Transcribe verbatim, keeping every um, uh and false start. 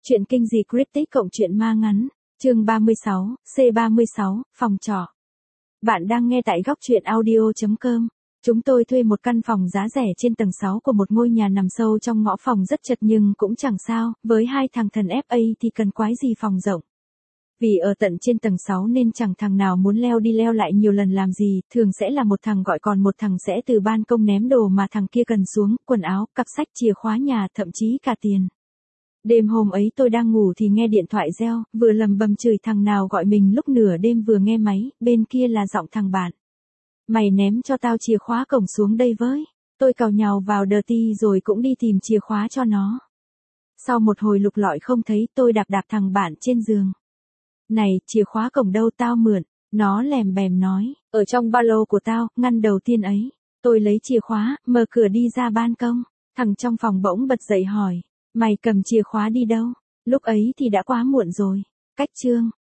Chuyện kinh dị cryptic cộng truyện ma ngắn, chương ba mươi sáu, C ba mươi sáu, phòng trọ. Bạn đang nghe tại góc truyện audio chấm com. Chúng tôi thuê một căn phòng giá rẻ trên tầng sáu của một ngôi nhà nằm sâu trong ngõ, phòng rất chật nhưng cũng chẳng sao, với hai thằng thần ép a thì cần quái gì phòng rộng. Vì ở tận trên tầng sáu nên chẳng thằng nào muốn leo đi leo lại nhiều lần làm gì, thường sẽ là một thằng gọi còn một thằng sẽ từ ban công ném đồ mà thằng kia cần xuống, quần áo, cặp sách, chìa khóa nhà, thậm chí cả tiền. Đêm hôm ấy tôi đang ngủ thì nghe điện thoại reo, vừa lầm bầm chửi thằng nào gọi mình lúc nửa đêm vừa nghe máy, bên kia là giọng thằng bạn. Mày ném cho tao chìa khóa cổng xuống đây với. Tôi càu nhàu vào dirty rồi cũng đi tìm chìa khóa cho nó. Sau một hồi lục lọi không thấy, tôi đạp đạp thằng bạn trên giường. Này, chìa khóa cổng đâu, tao mượn. Nó lèm bèm nói, ở trong ba lô của tao, ngăn đầu tiên ấy. Tôi lấy chìa khóa, mở cửa đi ra ban công. Thằng trong phòng bỗng bật dậy hỏi, mày cầm chìa khóa đi đâu? Lúc ấy thì đã quá muộn rồi. Cách chương,